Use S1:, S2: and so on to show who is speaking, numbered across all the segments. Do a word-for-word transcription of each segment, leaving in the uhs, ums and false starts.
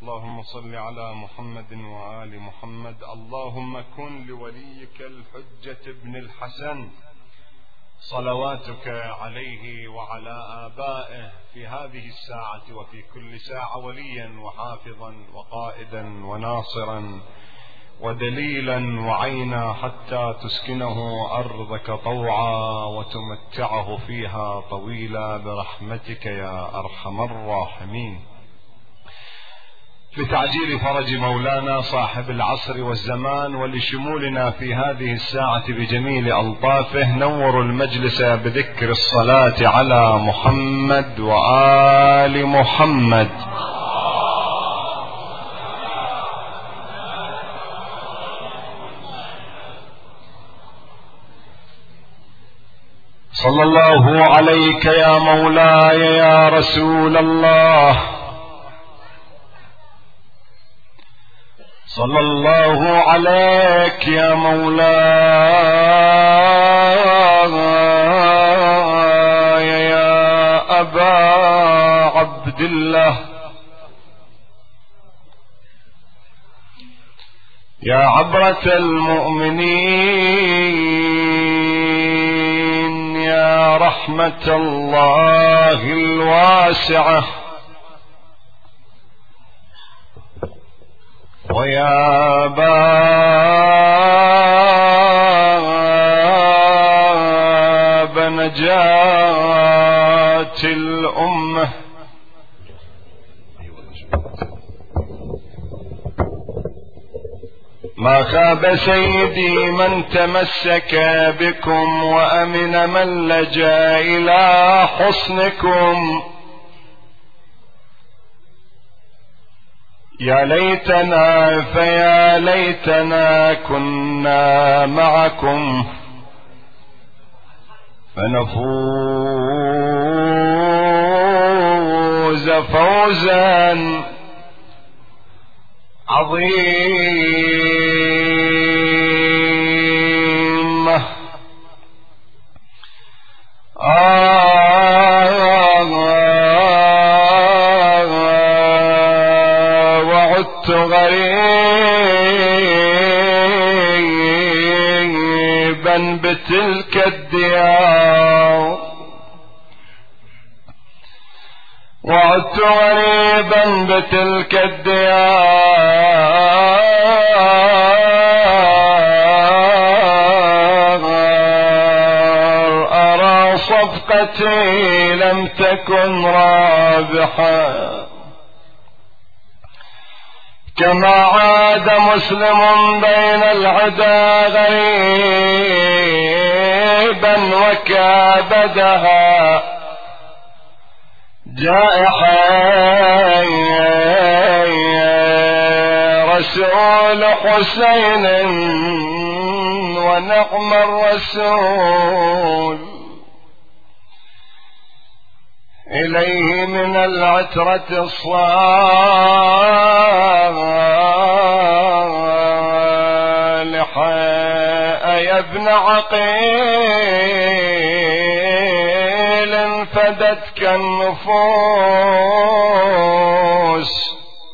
S1: اللهم صل على محمد وآل محمد. اللهم كن لوليك الحجة ابن الحسن صلواتك عليه وعلى آبائه في هذه الساعة وفي كل ساعة وليا وحافظا وقائدا وناصرا ودليلا وعينا، حتى تسكنه أرضك طوعا وتمتعه فيها طويلا برحمتك يا أرحم الراحمين. لتعجيل فرج مولانا صاحب العصر والزمان ولشمولنا في هذه الساعة بجميل ألطافه، نور المجلس بذكر الصلاة على محمد وآل محمد. صلى الله عليك يا مولاي يا رسول الله، صلى الله عليك يا مولاي يا أبا عبد الله، يا عبرة المؤمنين، يا رحمة الله الواسعة، ويا باب نجاة الأمة. ما خاب سيدي من تمسك بكم، وأمن من لجأ إلى حصنكم. يا ليتنا فيا ليتنا كنا معكم فنفوز فوزا عظيما. آه وعدت غريبا بتلك الديار، وعدت غريبا بتلك الديار، أرى صفقتي لم تكن رابحة، كما عاد مسلم بين العدا غريبا وكابدها جائحا رسول حسين، ونعم الرسول إليه من العترة الصالحة يا ابن عقيل فدتك النفوس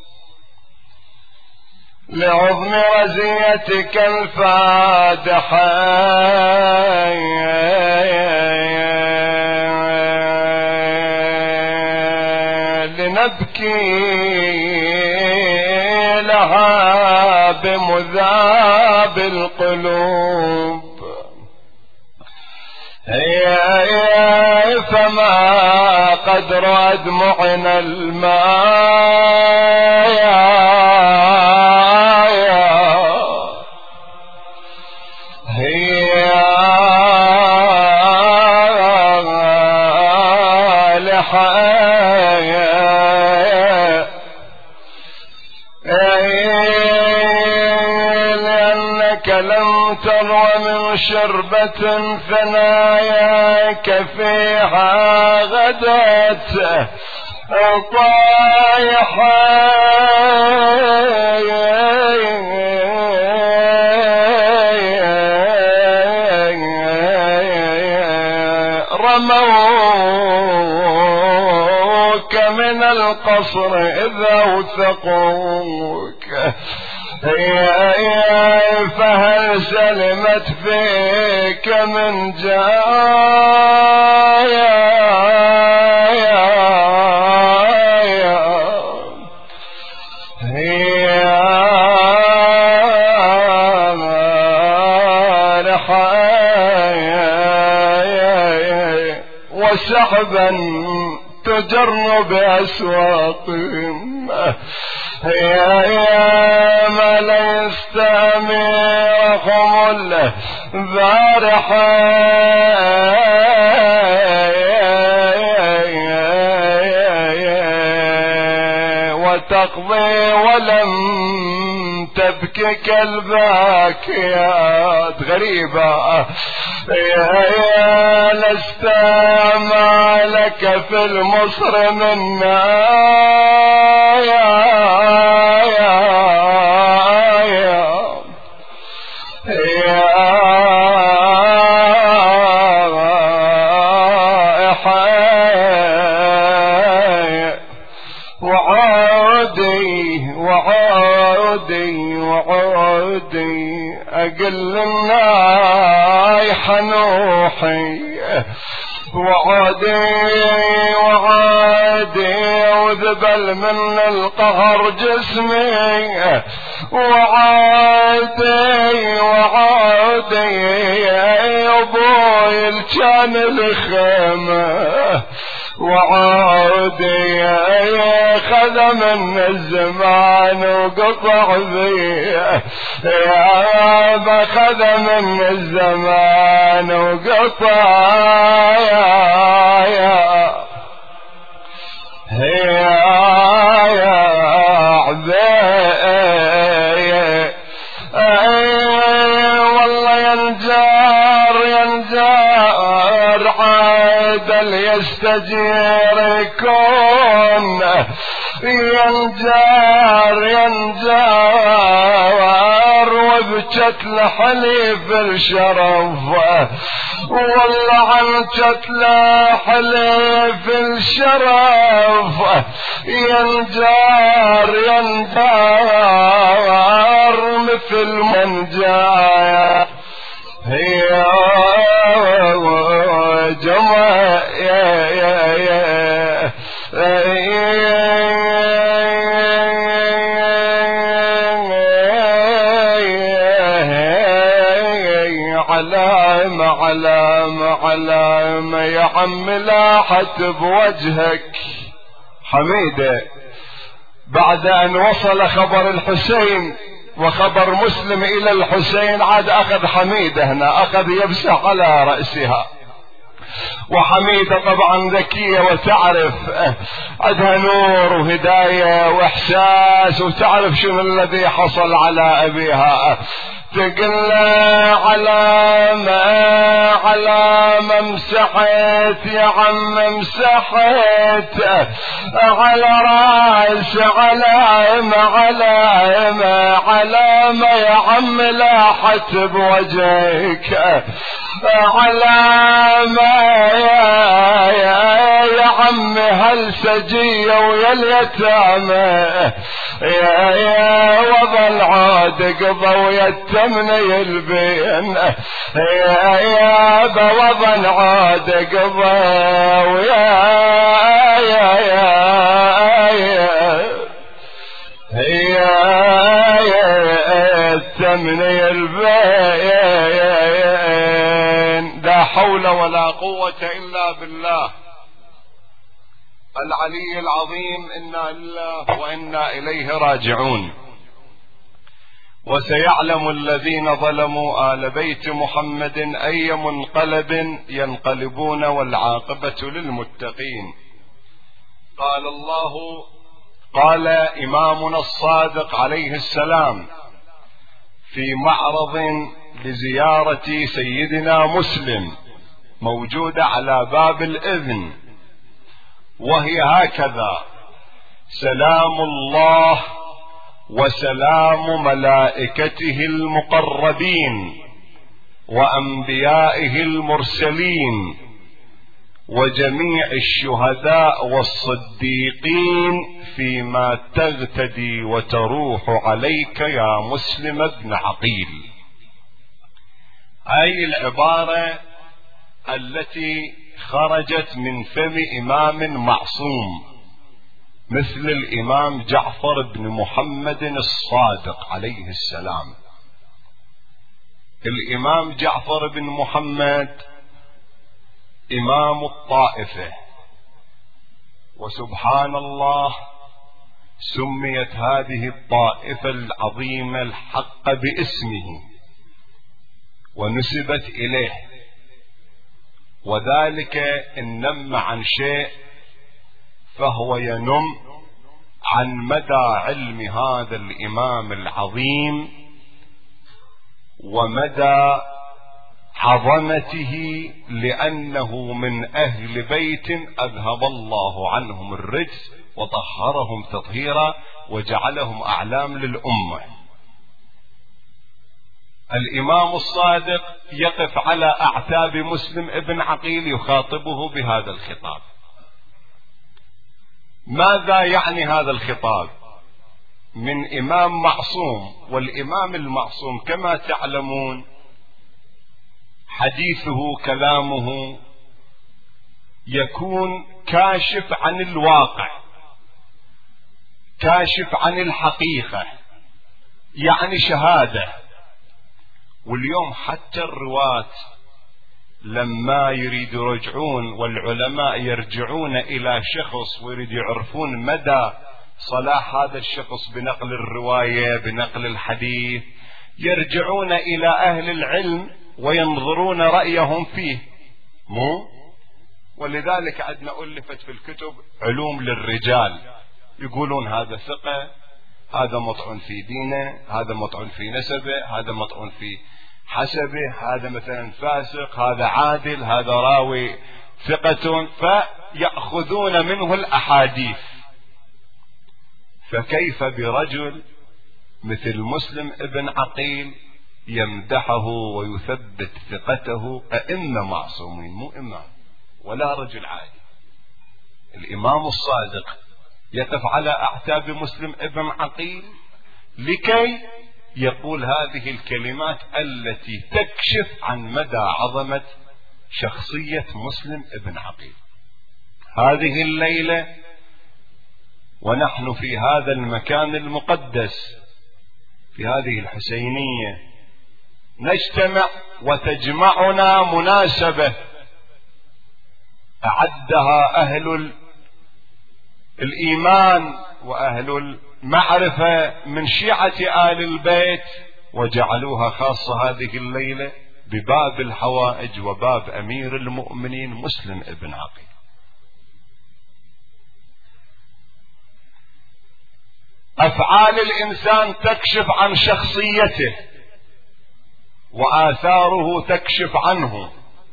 S1: لعظم رزيتك الفادحة، لنبكي لها بمذاب القلوب. هي فما قدر أدمعنا الماء، هي لحياة، لأنك لم تروى من شربة ثناياك فيها غدت طايحة، رموك من القصر إذا وثقوك يا يا فهل سلمت فيك من جايا يا وسحبا تجر بأسواقهم يا يا ما لا يستمعهم البارحة وتقضي ولم تبكي كالباكيات غريبة يا يا لست ما لك في المصر منا يا يا يا يا وعودي وعودي وعودي أقل النايح نوحي وعودي وعودي وذبل من القهر جسمي وعودي وعودي يا ابوي الكان الخيمه وعودي يا خذ من الزمان وقطع بيه يا ما خذ من الزمان وقطع يا يا يا يا عبيه والله ينجار ينجار عادل يستجير يكون ينجار ينجار وبجت لحليف الشرف والله عن جت لحليف الشرف ينجار ينجار مثل من جاء هي جمع يا يا يا علامة علامة علامة يا عم لاحت بوجهك حميدة بعد أن وصل خبر الحسين وخبر مسلم إلى الحسين عاد أخذ حميدة هنا أخذ يمسح على رأسها وحميدة طبعا ذكية وتعرف عندها نور وهداية وإحساس وتعرف شنو الذي حصل على أبيها تقول على ما على ما مسحت يا عم مسحت على راس على ما على ما على ما يا عم لاحت بوجهك على ما يا يا يا عم هالسجية ويا اليتامى يا يا وظل عاد قضى ويتمني البين يا يا بوظل عاد قضى ويا يا يا يا يا التمني البين لا حول ولا قوة إلا بالله العلي العظيم. إنا لله وإنا إليه راجعون. وسيعلم الذين ظلموا آل بيت محمد أي منقلب ينقلبون والعاقبة للمتقين. قال الله قال إمامنا الصادق عليه السلام في معرض لزيارة سيدنا مسلم موجودة على باب الإذن، وهي هكذا: سلام الله وسلام ملائكته المقربين وأنبيائه المرسلين وجميع الشهداء والصديقين فيما تغتدي وتروح عليك يا مسلم بن عقيل. أي العبارة التي خرجت من فم إمام معصوم مثل الإمام جعفر بن محمد الصادق عليه السلام. الإمام جعفر بن محمد إمام الطائفة، وسبحان الله سميت هذه الطائفة العظيمة الحق باسمه ونسبت إليه، وذلك إن نم عن شيء فهو ينم عن مدى علم هذا الإمام العظيم ومدى عظمته، لأنه من أهل بيت أذهب الله عنهم الرجس وطهرهم تطهيرا وجعلهم أعلام للأمة. الإمام الصادق يقف على أعتاب مسلم ابن عقيل يخاطبه بهذا الخطاب. ماذا يعني هذا الخطاب؟ من إمام معصوم، والإمام المعصوم كما تعلمون حديثه كلامه يكون كاشف عن الواقع، كاشف عن الحقيقة، يعني شهادة. واليوم حتى الرواة لما يريدوا يرجعون والعلماء يرجعون إلى شخص ويريد يعرفون مدى صلاح هذا الشخص بنقل الرواية بنقل الحديث، يرجعون إلى أهل العلم وينظرون رأيهم فيه، مو؟ ولذلك عندنا ألفت في الكتب علوم للرجال، يقولون هذا ثقة، هذا مطعن في دينه، هذا مطعن في نسبه، هذا مطعن في حسبه، هذا مثلا فاسق، هذا عادل، هذا راوي ثقة، فيأخذون منه الأحاديث. فكيف برجل مثل مسلم ابن عقيل يمدحه ويثبت ثقته؟ أئمة معصومين، مو إمام ولا رجل عادي. الإمام الصادق يقف على أعتاب مسلم ابن عقيل لكي يقول هذه الكلمات التي تكشف عن مدى عظمة شخصية مسلم ابن عقيل. هذه الليلة ونحن في هذا المكان المقدس في هذه الحسينية نجتمع وتجمعنا مناسبة أعدها أهل الإيمان وأهل المعرفة من شيعة آل البيت، وجعلوها خاصة هذه الليلة بباب الحوائج وباب أمير المؤمنين مسلم ابن عقيل. أفعال الإنسان تكشف عن شخصيته وآثاره تكشف عنه،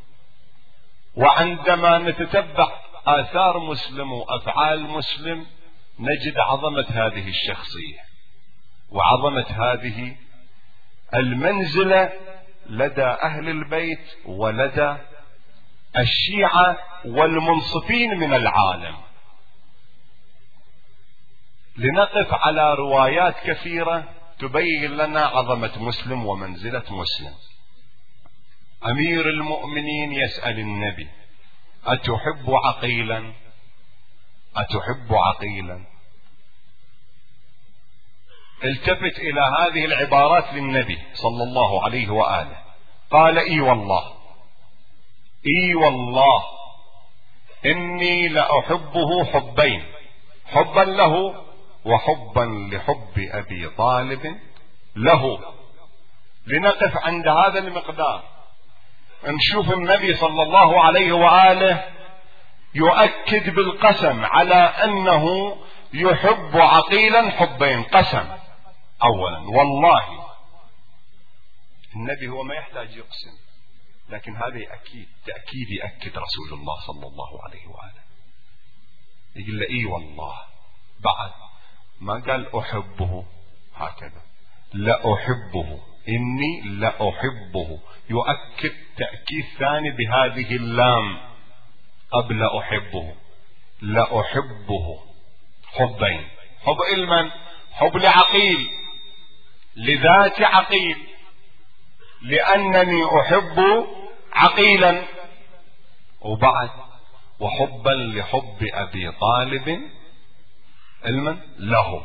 S1: وعندما نتتبع آثار مسلم وأفعال مسلم نجد عظمة هذه الشخصية وعظمة هذه المنزلة لدى أهل البيت ولدى الشيعة والمنصفين من العالم. لنقف على روايات كثيرة تبين لنا عظمة مسلم ومنزلة مسلم. أمير المؤمنين يسأل النبي: أتحب عقيلا؟ أتحب عقيلا؟ التفت إلى هذه العبارات للنبي صلى الله عليه وآله، قال: إي والله، إي والله إني لأحبه حبين، حبا له وحبا لحب أبي طالب له. لنقف عند هذا المقدار نشوف النبي صلى الله عليه وآله يؤكد بالقسم على أنه يحب عقيلا حبين، قسم أولا والله. النبي هو ما يحتاج يقسم، لكن هذا أكيد تأكيد يأكد رسول الله صلى الله عليه وآله، يقول له إي والله، بعد ما قال أحبه هكذا، لا أحبه، إني لا أحبه، يؤكد تأكيد ثاني بهذه اللام، أب لا أحبه، لا أحبه حبين. حب إلمن؟ حب لعقيل، لذات عقيل، لأنني أحب عقيلا. وبعد وحبا لحب أبي طالب علما له.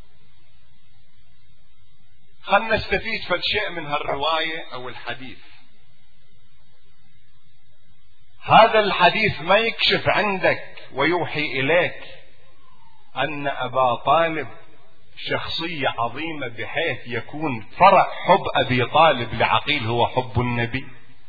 S1: خلنا نستفيد فالشيء من هالرواية أو الحديث. هذا الحديث ما يكشف عندك ويوحي إليك أن أبا طالب شخصية عظيمة بحيث يكون فرع حب أبي طالب لعقيل هو حب النبي؟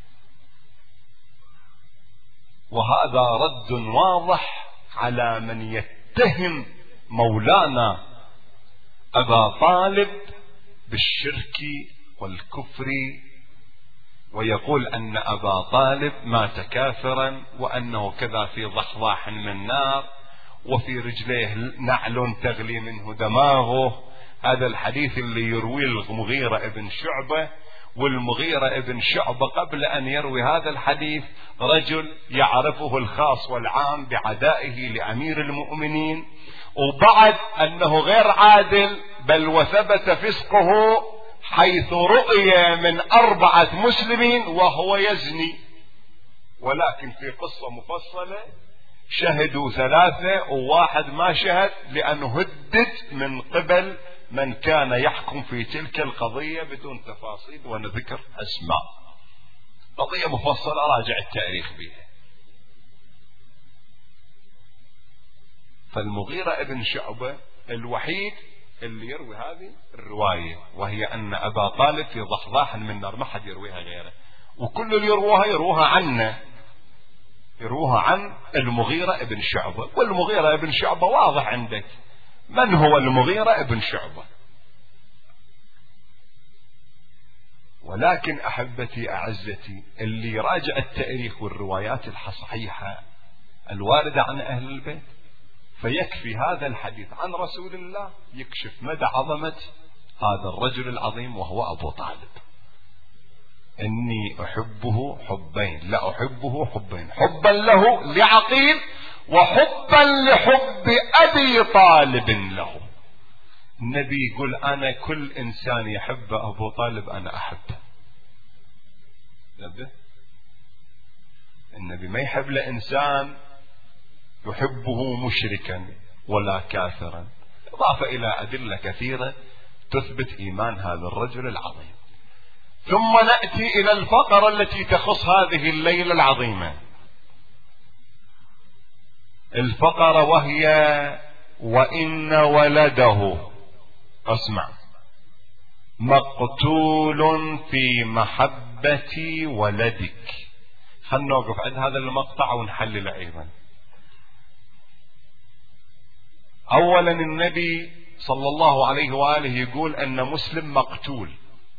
S1: وهذا رد واضح على من يتهم مولانا أبا طالب بالشرك والكفر، ويقول أن أبا طالب مات كافرا، وأنه كذا في ضحضاح من النار، وفي رجليه نعل تغلي منه دماغه. هذا الحديث اللي يرويه المغيرة ابن شعبة. والمغيرة ابن شعبة قبل أن يروي هذا الحديث رجل يعرفه الخاص والعام بعدائه لأمير المؤمنين، وبعد أنه غير عادل، بل وثبت فسقه حيث رؤي من أربعة مسلمين وهو يزني. ولكن في قصة مفصلة شهدوا ثلاثة وواحد ما شهد، لأنه هدد من قبل من كان يحكم في تلك القضية بدون تفاصيل ونذكر أسماء. قضية مفصلة راجع التاريخ بها. فالمغيرة ابن شعبة الوحيد اللي يروي هذه الرواية، وهي أن أبا طالب في ضحضاح من نار، ما حد يرويها غيره. وكل اللي يروها يروها عنه، يروها عن المغيرة ابن شعبة. والمغيرة ابن شعبة واضح عندك من هو المغيرة ابن شعبة. ولكن أحبتي أعزتي، اللي يراجع التاريخ والروايات الصحيحة الواردة عن أهل البيت فيكفي هذا الحديث عن رسول الله يكشف مدى عظمة هذا الرجل العظيم وهو أبو طالب. إني أحبه حبين، لا أحبه حبين، حبا له لعقيل وحبا لحب أبي طالب له. النبي يقول أنا كل إنسان يحب أبو طالب أنا أحبه. النبي ما يحب لإنسان يحبه مشركا ولا كافرا، إضافة إلى أدلة كثيرة تثبت إيمان هذا الرجل العظيم. ثم نأتي إلى الفقرة التي تخص هذه الليلة العظيمة، الفقرة وهي وإن ولده، اسمع، مقتول في محبة ولدك. خلنا نوقف عند هذا المقطع ونحلل أيضا. أولا النبي صلى الله عليه وآله يقول أن مسلم مقتول.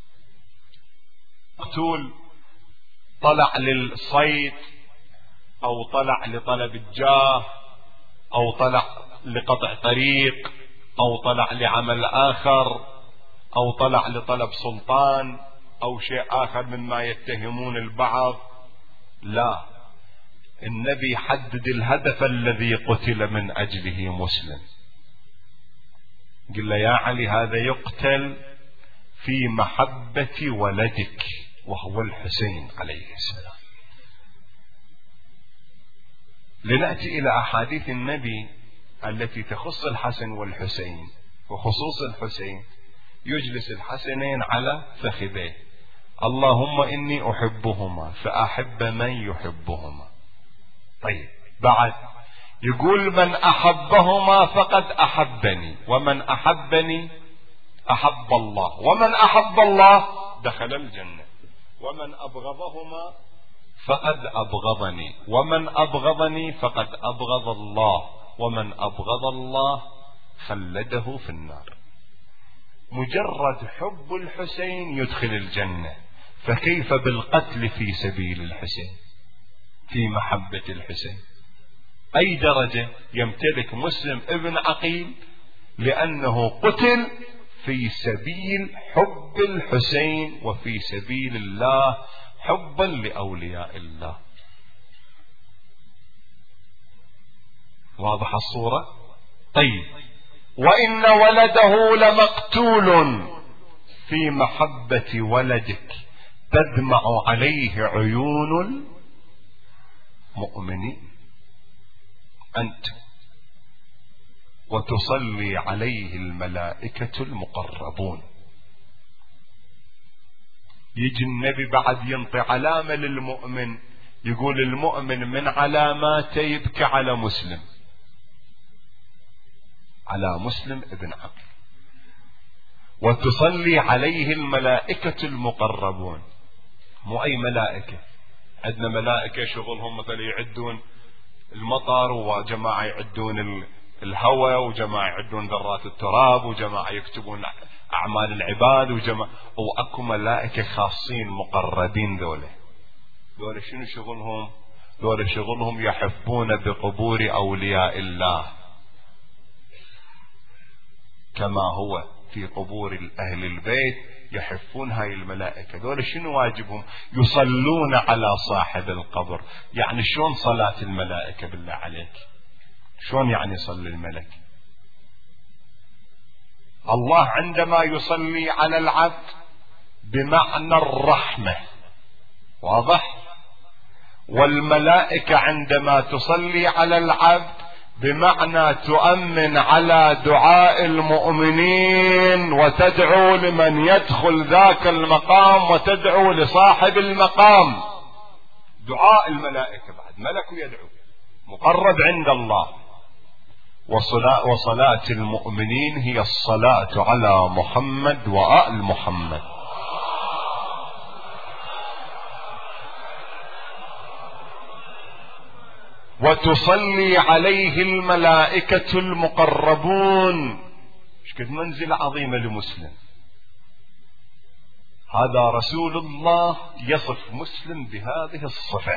S1: مقتول طلع للصيد، أو طلع لطلب الجاه، أو طلع لقطع طريق، أو طلع لعمل آخر، أو طلع لطلب سلطان، أو شيء آخر مما يتهمون البعض. لا، النبي حدد الهدف الذي قتل من أجله مسلم. قل له يا علي هذا يقتل في محبة ولدك وهو الحسين عليه السلام. لنأتي إلى أحاديث النبي التي تخص الحسن والحسين، وخصوص الحسين. يجلس الحسنين على فخذيه، اللهم إني أحبهما فأحب من يحبهما. طيب بعد يقول من أحبهما فقد أحبني، ومن أحبني أحب الله، ومن أحب الله دخل الجنة، ومن أبغضهما فقد أبغضني، ومن أبغضني فقد أبغض الله، ومن أبغض الله خلده في النار. مجرد حب الحسين يدخل الجنة، فكيف بالقتل في سبيل الحسين، في محبة الحسين؟ أي درجة يمتلك مسلم ابن عقيل لأنه قتل في سبيل حب الحسين وفي سبيل الله، حبا لأولياء الله. واضح الصورة؟ طيب، وإن ولده لمقتول في محبة ولدك تدمع عليه عيون المؤمنين أنت، وتصلي عليه الملائكة المقربون. يجي النبي بعد ينطي علامة للمؤمن، يقول المؤمن من علاماته يبكي على مسلم، على مسلم ابن عقيل، وتصلي عليه الملائكة المقربون. مو أي ملائكة، عندنا ملائكة شغلهم مثلا يعدون المطر، وجماعة يعدون الهواء، وجماعة يعدون ذرات التراب، وجماعة يكتبون أعمال العباد، وجماعة وأكو ملائكة خاصين مقربين. ذولا ذولا شنو شغلهم؟ ذولا شغلهم يحفون بقبور أولياء الله كما هو في قبور أهل البيت يحفون هاي الملائكة. ذولا شنو واجبهم؟ يصلون على صاحب القبر. يعني شلون صلاة الملائكة بالله عليك؟ شلون يعني يصلي الملك؟ الله عندما يصلي على العبد بمعنى الرحمة، واضح؟ والملائكة عندما تصلي على العبد بمعنى تؤمن على دعاء المؤمنين، وتدعو لمن يدخل ذاك المقام، وتدعو لصاحب المقام. دعاء الملائكة بعد ملك يدعو مقرب عند الله. وصلاة, وصلاة المؤمنين هي الصلاة على محمد وآل محمد. وتصلي عليه الملائكة المقربون. ايش قد منزلة عظيمة لمسلم. هذا رسول الله يصف مسلم بهذه الصفة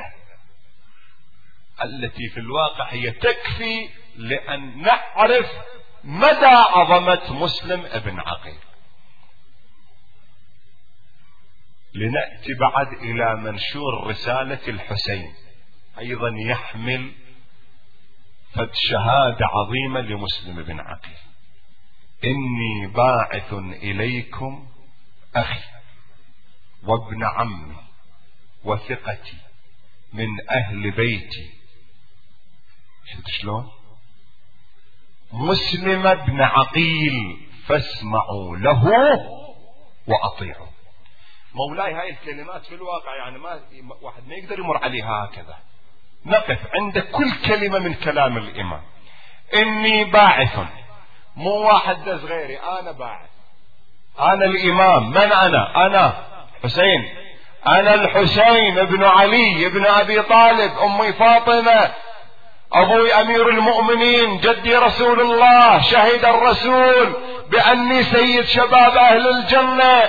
S1: التي في الواقع هي تكفي لأن نعرف مدى عظمة مسلم ابن عقيل. لنأتي بعد إلى منشور رسالة الحسين، أيضا يحمل فد شهادة عظيمة لمسلم بن عقيل. إني باعث إليكم أخي وابن عمي وثقتي من أهل بيتي. شفت شلون؟ مسلم بن عقيل فاسمعوا له وأطيعوا. مولاي هاي الكلمات في الواقع يعني ما واحد ما يقدر يمر عليها هكذا. نقف عند كل كلمة من كلام الإمام. إني باعث، مو واحد دز غيري، أنا باعث، أنا الإمام. من أنا؟ أنا حسين، أنا الحسين ابن علي ابن أبي طالب، أمي فاطمة، أبوي أمير المؤمنين، جدي رسول الله. شهد الرسول بأني سيد شباب أهل الجنة.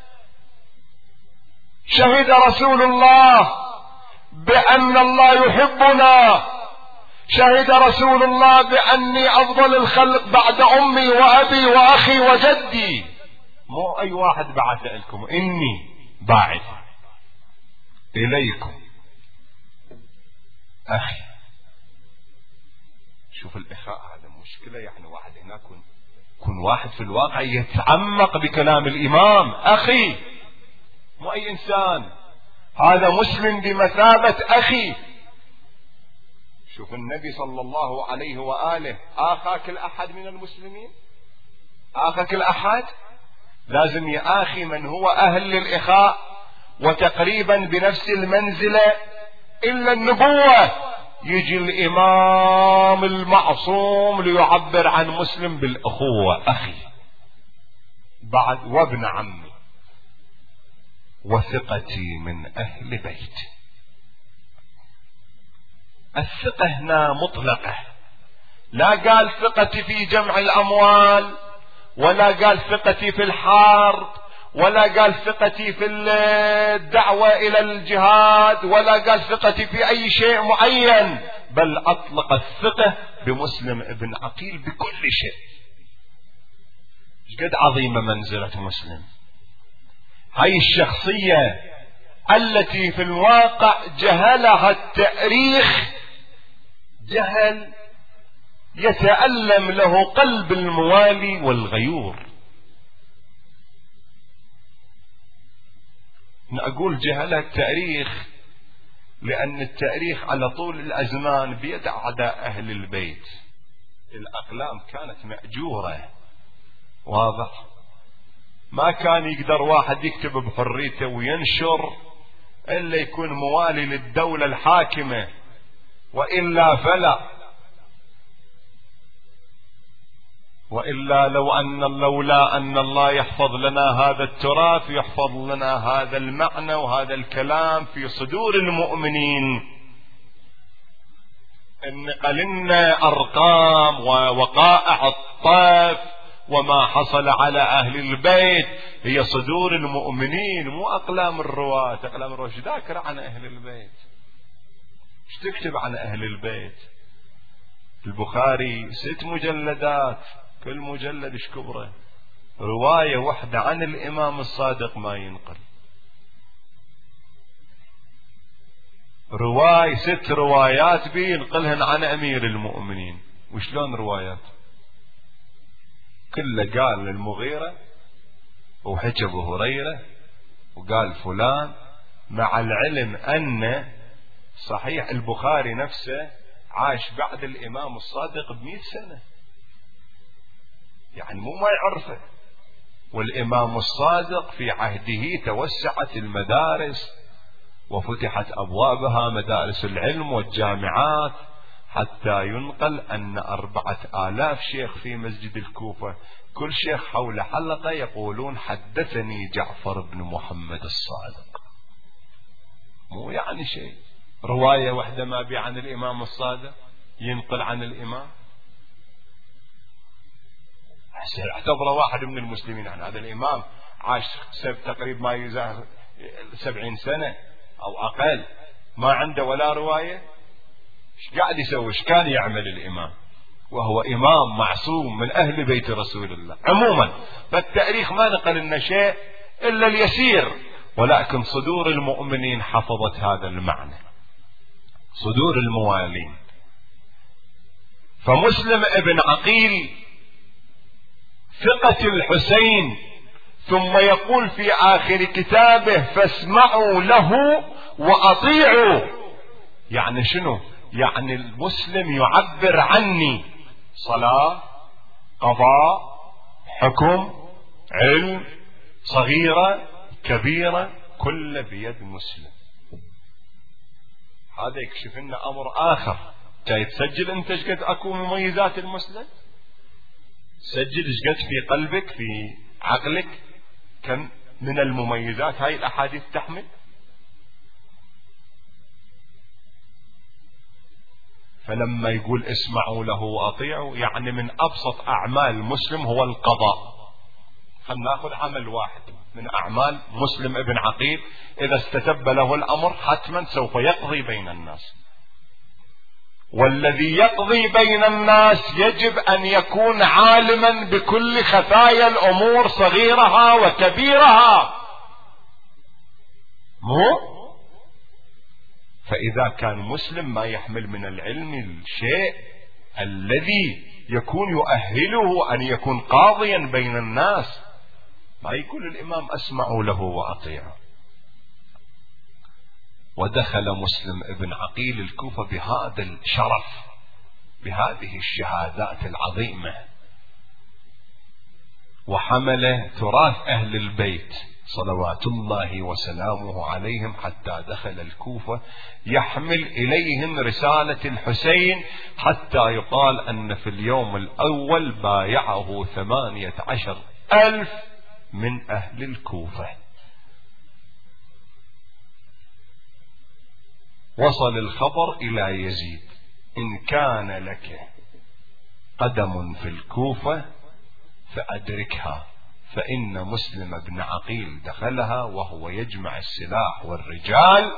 S1: شهد رسول الله بأن الله يحبنا. شهد رسول الله بأني أفضل الخلق بعد أمي وأبي وأخي وجدي. مو أي واحد بعث لكم، إني باعث إليكم أخي. شوف الإخاء هذا مشكلة. يعني واحد هناك كن, كن واحد في الواقع يتعمق بكلام الإمام. أخي مو أي إنسان، هذا مسلم بمثابة أخي. شوف النبي صلى الله عليه وآله، آخاك الأحد من المسلمين؟ آخاك الأحد؟ لازم يآخي من هو أهل للإخاء وتقريبا بنفس المنزلة. إلا النبوة يجي الإمام المعصوم ليعبر عن مسلم بالأخوة، أخي. بعد وابن عمي وثقتي من أهل بيتي. الثقة هنا مطلقة، لا قال ثقتي في جمع الأموال، ولا قال ثقتي في الحرب، ولا قال ثقتي في الدعوة إلى الجهاد، ولا قال ثقتي في أي شيء معين، بل أطلق الثقة بمسلم ابن عقيل بكل شيء. قد عظيمة منزلة مسلم. هاي الشخصية التي في الواقع جهلها التاريخ جهل يتألم له قلب الموالي والغيور. أنا أقول جهل التاريخ لأن التاريخ على طول الأزمان بيد أعداء أهل البيت. الأقلام كانت مأجورة، واضح؟ ما كان يقدر واحد يكتب بحريته وينشر إلا يكون موالي للدولة الحاكمة، وإلا فلا. وإلا لو أن لولا أن الله يحفظ لنا هذا التراث، يحفظ لنا هذا المعنى وهذا الكلام في صدور المؤمنين، انقل لنا أرقام ووقائع الطائف وما حصل على أهل البيت هي صدور المؤمنين، مو أقلام الرواة. أقلام الرواة ذاكرة عن أهل البيت، ايش تكتب عن أهل البيت؟ البخاري ست مجلدات، كل مجلد ايش كبره، رواية واحدة عن الإمام الصادق ما ينقل. رواية ست روايات بينقلهن عن أمير المؤمنين. وشلون روايات؟ كله قال للمغيرة وحكى أبو هريرة وقال فلان، مع العلم أن صحيح البخاري نفسه عاش بعد الإمام الصادق بمئة سنة، يعني مو ما يعرفه. والإمام الصادق في عهده توسعت المدارس وفتحت أبوابها، مدارس العلم والجامعات، حتى ينقل أن أربعة آلاف شيخ في مسجد الكوفة كل شيخ حول حلقة يقولون حدثني جعفر بن محمد الصادق. مو يعني شيء، رواية واحدة ما بي عن الإمام الصادق ينقل عن الإمام. اعتبره واحد من المسلمين، يعني هذا الإمام عاش تقريبا ما يزال سبعين سنة أو أقل، ما عنده ولا رواية. ايش قاعد يسوي؟ ايش كان يعمل الإمام وهو إمام معصوم من أهل بيت رسول الله؟ عموما فالتاريخ ما نقل لنا شيء إلا اليسير، ولكن صدور المؤمنين حفظت هذا المعنى، صدور الموالين. فمسلم ابن عقيل ثقة الحسين، ثم يقول في آخر كتابه فاسمعوا له وأطيعوا. يعني شنو؟ يعني المسلم يعبر عني، صلاة، قضاء، حكم، علم، صغيرة كبيرة، كل بيد مسلم. هذا يكشف لنا أمر آخر. جاي تسجل أنت ايش قد أكو مميزات المسلم، سجل ايش قد في قلبك في عقلك كم من المميزات هاي الأحاديث تحمل. فلما يقول اسمعوا له وأطيعوا، يعني من أبسط أعمال المسلم هو القضاء. خلنا نأخذ عمل واحد من أعمال مسلم ابن عقيل، إذا استتب له الأمر حتما سوف يقضي بين الناس. والذي يقضي بين الناس يجب أن يكون عالما بكل خفايا الأمور صغيرها وكبيرها، مو فإذا كان مسلم ما يحمل من العلم الشيء الذي يكون يؤهله أن يكون قاضيا بين الناس، ما يقول الإمام أسمعوا له وأطيعوا. ودخل مسلم ابن عقيل الكوفة بهذا الشرف، بهذه الشهادات العظيمة، وحمل تراث أهل البيت صلوات الله وسلامه عليهم حتى دخل الكوفة يحمل إليهم رسالة الحسين، حتى يقال أن في اليوم الأول بايعه ثمانية عشر ألف من أهل الكوفة. وصل الخبر إلى يزيد: إن كان لك قدم في الكوفة فأدركها، فإن مسلم بن عقيل دخلها وهو يجمع السلاح والرجال،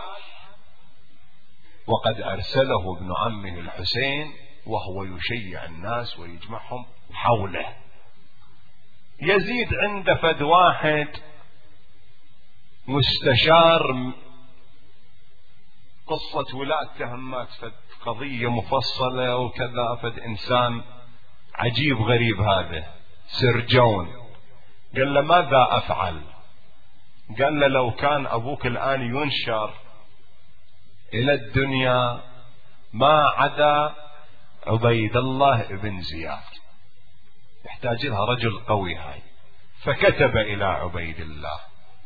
S1: وقد أرسله ابن عمه الحسين وهو يشيع الناس ويجمعهم حوله. يزيد عند فد واحد مستشار قصة ولادته همات فد قضية مفصلة وكذا. فد إنسان عجيب غريب هذا سرجون. قال له ماذا أفعل؟ قال له لو كان أبوك الآن ينشر إلى الدنيا ما عدا عبيد الله ابن زياد، يحتاج لها رجل قوي هاي. فكتب إلى عبيد الله: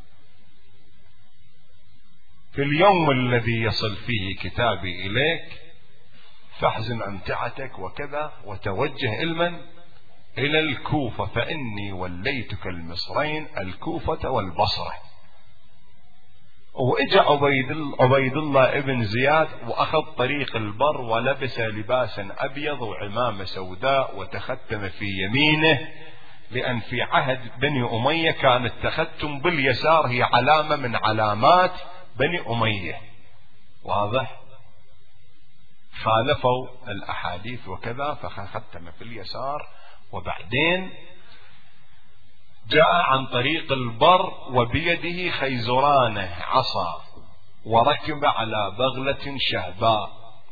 S1: في اليوم الذي يصل فيه كتابي إليك فاحزم أمتعتك وكذا وتوجه إلمن إلى الكوفة، فإني وليتك المصرين الكوفة والبصرة. وإجا عبيد الله ابن زياد وأخذ طريق البر ولبس لباسا أبيض وعمامة سوداء وتختم في يمينه، لأن في عهد بني أمية كان التختم باليسار هي علامة من علامات بني أمية، واضح؟ خالفوا الأحاديث وكذا فختم في اليسار. وبعدين جاء عن طريق البر وبيده خيزرانه عصا وركب على بغلة شهباء.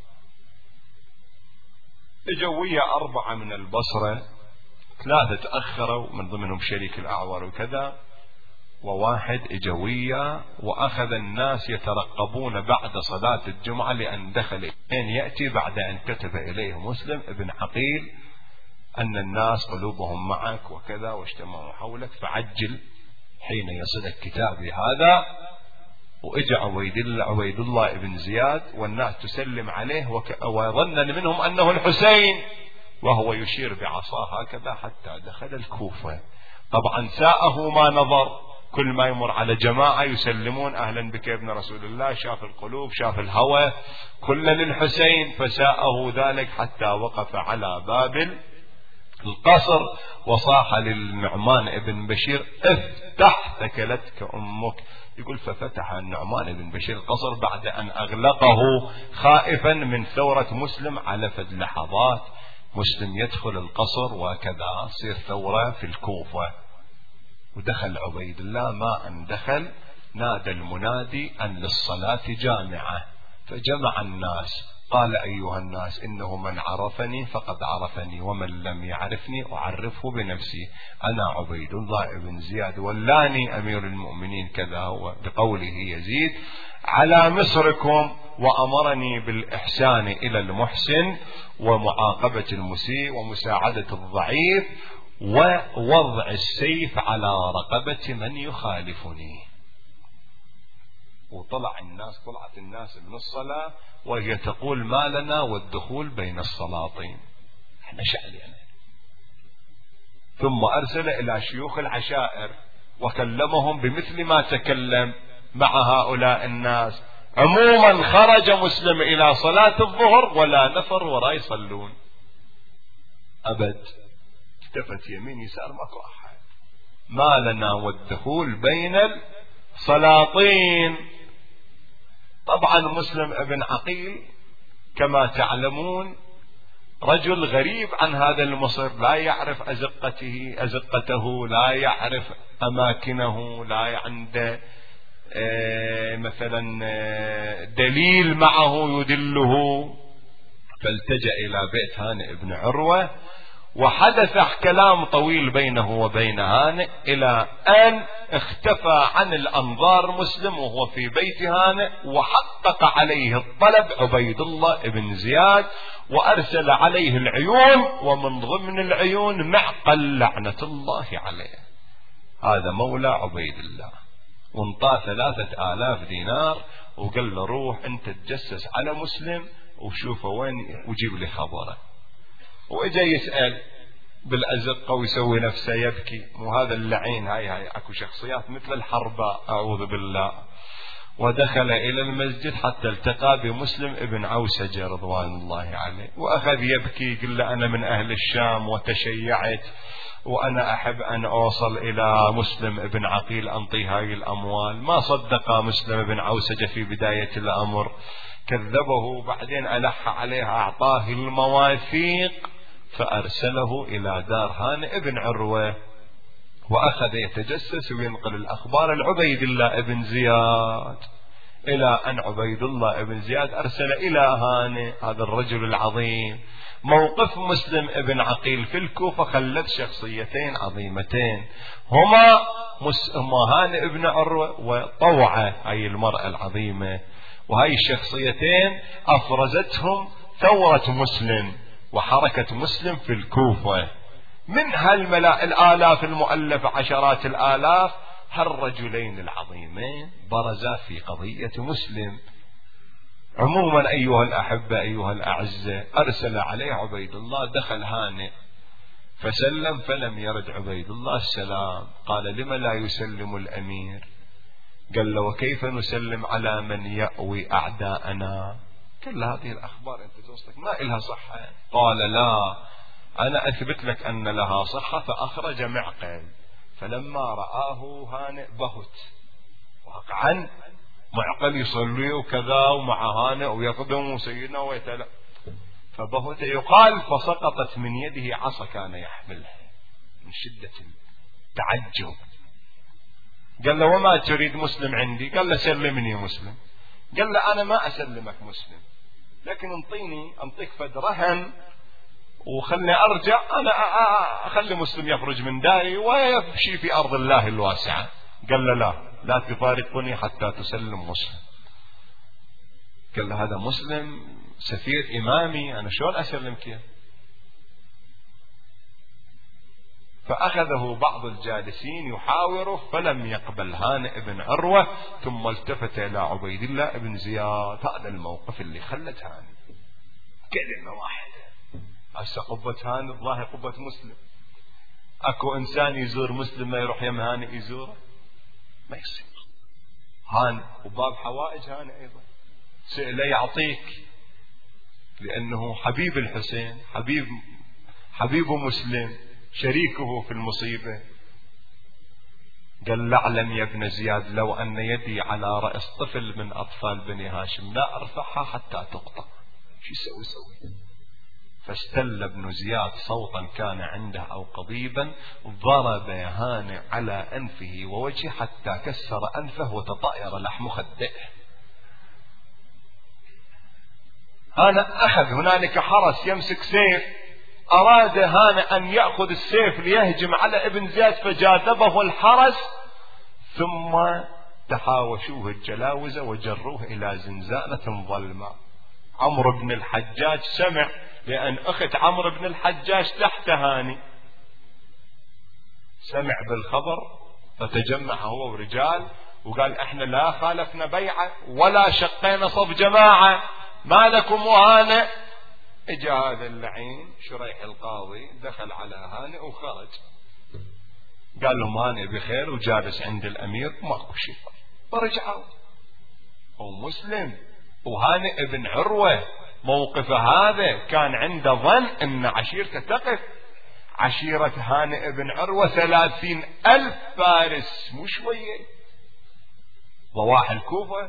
S1: اجوا ويا أربعة من البصرة، ثلاثة تأخروا من ضمنهم شريك الأعور وكذا، وواحد اجوية. وأخذ الناس يترقبون بعد صلاة الجمعة لأن دخل إن يأتي بعد أن كتب إليه مسلم ابن عقيل أن الناس قلوبهم معك وكذا واجتمعوا حولك، فعجل حين يصلك كتابي هذا. وإجا عبيد الله ابن زياد والناس تسلم عليه وظن منهم أنه الحسين، وهو يشير بعصاه هكذا حتى دخل الكوفة. طبعا ساءه ما نظر، كل ما يمر على جماعة يسلمون أهلا بك ابن رسول الله، شاف القلوب شاف الهوى كل للحسين، فساءه ذلك حتى وقف على باب القصر وصاح للنعمان ابن بشير: افتح ثكلتك أمك. يقول ففتح النعمان ابن بشير القصر بعد أن أغلقه خائفا من ثورة مسلم. على فد لحظات مسلم يدخل القصر وكذا تصير ثورة في الكوفة. ودخل عبيد الله، ما أن دخل نادى المنادي أن للصلاة جامعة، فجمع الناس قال: أيها الناس إنه من عرفني فقد عرفني ومن لم يعرفني أعرفه بنفسي، أنا عبيد الله ابن زياد ولاني أمير المؤمنين كذا بقوله يزيد على مصركم، وأمرني بالإحسان إلى المحسن ومعاقبة المسيء ومساعدة الضعيف ووضع السيف على رقبة من يخالفني. وطلع الناس طلعت الناس من الصلاة وهي تقول: ما لنا والدخول بين السلاطين، احنا شعلنا. ثم أرسل إلى شيوخ العشائر وكلمهم بمثل ما تكلم مع هؤلاء الناس. عموما خرج مسلم إلى صلاة الظهر ولا نفر وراء يصلون أبد. التفت يمين يسار ماكو أحد. ما لنا والدخول بين السلاطين. طبعا مسلم ابن عقيل كما تعلمون رجل غريب عن هذا المصر، لا يعرف أزقته أزقته لا يعرف أماكنه، لا عنده مثلا دليل معه يدله. فالتجأ إلى بيت هانئ ابن عروة، وحدث كلام طويل بينه وبين هانئ إلى أن اختفى عن الأنظار مسلم وهو في بيت هانئ، وحقق عليه الطلب عبيد الله ابن زياد وأرسل عليه العيون، ومن ضمن العيون معقل لعنة الله عليه، هذا مولى عبيد الله. وانطى ثلاثة آلاف دينار وقال له: روح انت تجسس على مسلم وشوفه وين وجيب لي خبره. واجا يسأل بالأزقة ويسوي نفسه يبكي. وهذا اللعين هاي هاي اكو شخصيات مثل الحرباء أعوذ بالله. ودخل إلى المسجد حتى التقى بمسلم ابن عوسجة رضوان الله عليه، وأخذ يبكي يقول له: أنا من أهل الشام وتشيعت وأنا أحب أن أوصل إلى مسلم ابن عقيل أنطي هاي الأموال. ما صدق مسلم ابن عوسجة في بداية الأمر، كذبه، بعدين ألح عليه أعطاه المواثيق فأرسله إلى دار هانئ ابن عروة، وأخذ يتجسس وينقل الأخبار لعبيد الله ابن زياد. إلى أن عبيد الله بن زياد أرسل إلى هانئ هذا الرجل العظيم. موقف مسلم ابن عقيل في الكوفة خلت شخصيتين عظيمتين، هما هانئ بن عروة وطوعة هاي المرأة العظيمة، وهاي الشخصيتين أفرزتهم ثورة مسلم وحركة مسلم في الكوفة. من هالملاء الآلاف المؤلفة عشرات الآلاف هالرجلين العظيمين برزا في قضية مسلم. عموما أيها الأحبة أيها الأعزة، أرسل عليه عبيد الله، دخل هانئ فسلم فلم يرد عبيد الله السلام. قال: لم لا يسلم الأمير؟ قال له: وكيف نسلم على من يأوي أعداءنا؟ قال له: هذه الأخبار أنت توصلك ما إلها صحة. قال: لا، أنا أثبت لك أن لها صحة. فأخرج معقل، فلما رآه هانئ بهت، واقعا معقل يصلي وكذا ومع هانئ ويقدم وسيدنا ويتلا، فبهت. يقال فسقطت من يده عصا كان يحملها من شدة التعجب. قال له: وما تريد مسلم عندي؟ قال له: سلمني مسلم. قال له: أنا ما أسلمك مسلم، لكن انطيني انطيك فد رهن وخلني أرجع، أنا أخلي مسلم يخرج من داري ويمشي في أرض الله الواسعة. قال له: لا، لا تفارقني حتى تسلم مسلم. قال له: هذا مسلم سفير إمامي، أنا شلون أسلم كيف؟ فأخذه بعض الجالسين يحاوره فلم يقبل هانئ بن عروة، ثم التفت إلى عبيد الله بن زياد. هذا الموقف اللي خلت هانئ كلمة واحدة. هسه قبة هانئ ظاهر قبة مسلم، اكو انسان يزور مسلم ما يروح يم هانئ يزوره؟ ما يصير. هانئ وباب حوائج هانئ ايضا، سئل يعطيك لانه حبيب الحسين، حبيب حبيب مسلم، شريكه في المصيبة. قال: لا اعلم يا ابن زياد لو ان يدي على رأس طفل من اطفال بني هاشم لا ارفعها حتى تقطع. شو يسوي سوي؟ فاستل ابن زياد صوتا كان عنده أو قضيبا، ضرب هانئ على أنفه ووجهه حتى كسر أنفه وتطاير لحم خده. هانئ أخذ هنالك حرس يمسك سيف، أراد هانئ أن يأخذ السيف ليهجم على ابن زياد فجاذبه الحرس، ثم تحاوشوه الجلاوزة وجروه إلى زنزانة ظلمة. عمرو بن الحجاج سمع، لأن أخت عمرو بن الحجاج تحت هانئ، سمع بالخبر فتجمع هو ورجال وقال: احنا لا خالفنا بيعة ولا شقينا صف جماعة، ما لكم وهانئ. اجا هذا اللعين شريح القاضي دخل على هانئ وخرج، قال لهم: هانئ بخير وجالس عند الأمير ماكو شيء. فرجعوا. هو مسلم وهانئ بن عروة موقفه هذا كان عنده ظن ان عشيرته تقف. عشيرة هانئ بن عروة ثلاثين ألف فارس، مو شوية. ضواحي الكوفة،